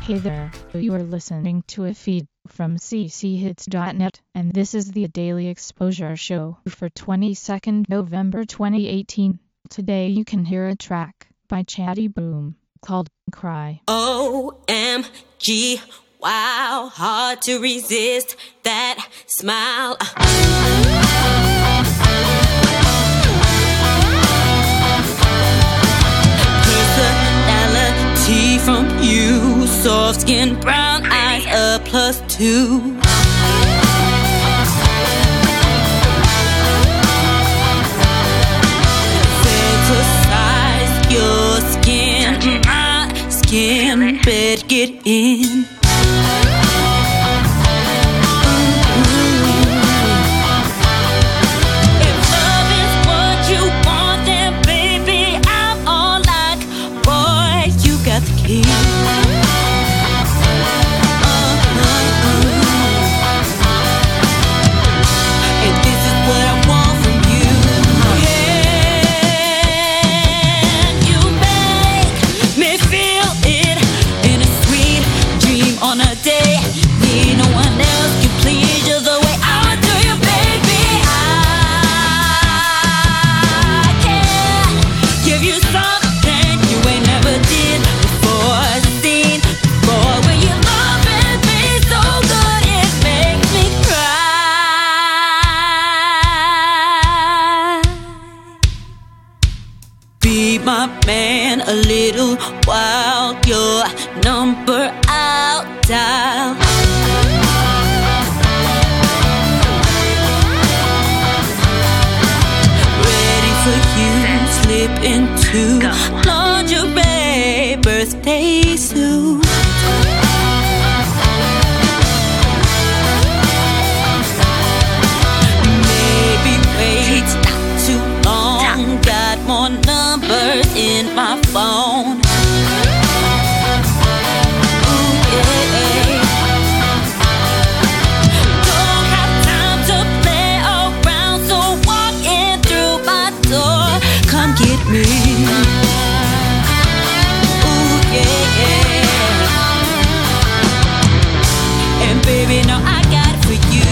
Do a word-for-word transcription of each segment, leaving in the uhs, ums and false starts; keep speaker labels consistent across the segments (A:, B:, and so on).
A: Hey there, you are listening to a feed from c c hits dot net, and this is the Daily Exposure Show for twenty-second November twenty eighteen. Today you can hear a track by Chatty Boom called Cry.
B: O M G, wow, hard to resist that smile. Personality from you, soft skin, brown eyes, a plus two. Fantasize your skin, my skin, better get in. Be my man a little while, your number I'll dial. Ready for you, slip into lingerie, birthday suit. Maybe wait not too long, got more numbers in my phone. Ooh, yeah. Don't have time to play around, so walk in through my door. Come get me. Ooh, yeah. And baby, now I got it for you.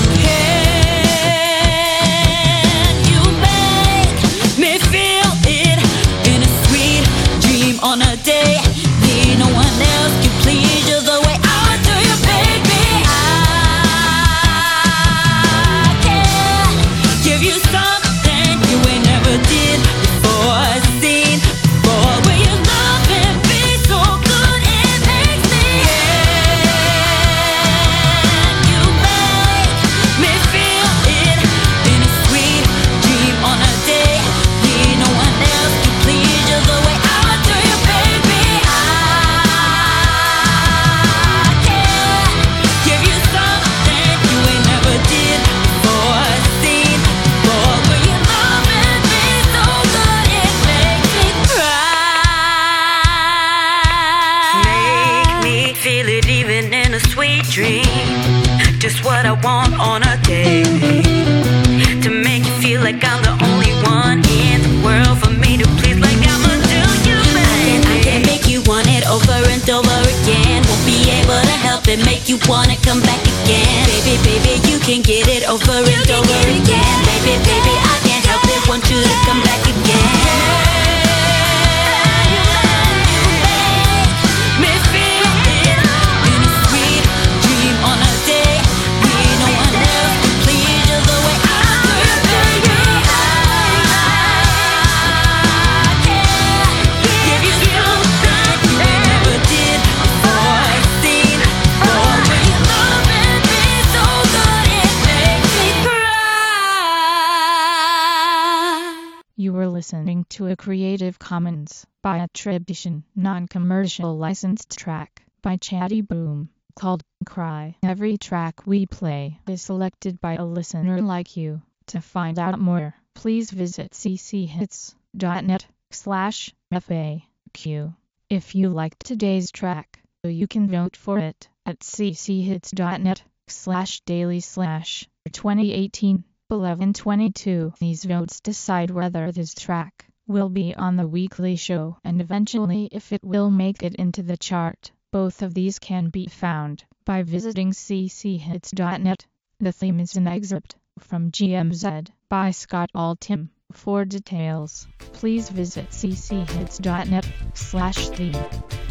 B: On a day, need no one else can please you the way I do you, baby. I can give you something you ain't never did before, seen before. When you love and be so good, it makes me and you make me feel it in a sweet dream on a day. Need no one else can please you the way I dream, just what I want on a day, to make you feel like I'm the only one in the world for me to please, like I'ma do you, baby. I can, I can make you want it over and over again. Won't be able to help it, make you wanna come back again. Baby, baby, you can get it over and over again. Baby, baby, I can't help it, want you to come back again.
A: You were listening to a Creative Commons by attribution, non-commercial licensed track by Chatty Boom called Cry. Every track we play is selected by a listener like you. To find out more, please visit c c hits dot net slash F A Q. If you liked today's track, you can vote for it at c c hits dot net slash daily slash twenty eighteen. eleven twenty-two. These votes decide whether this track will be on the weekly show and eventually if it will make it into the chart. Both of these can be found by visiting c c hits dot net. The theme is an excerpt from G M Z by Scott Altham. For details, please visit c c hits dot net slash theme.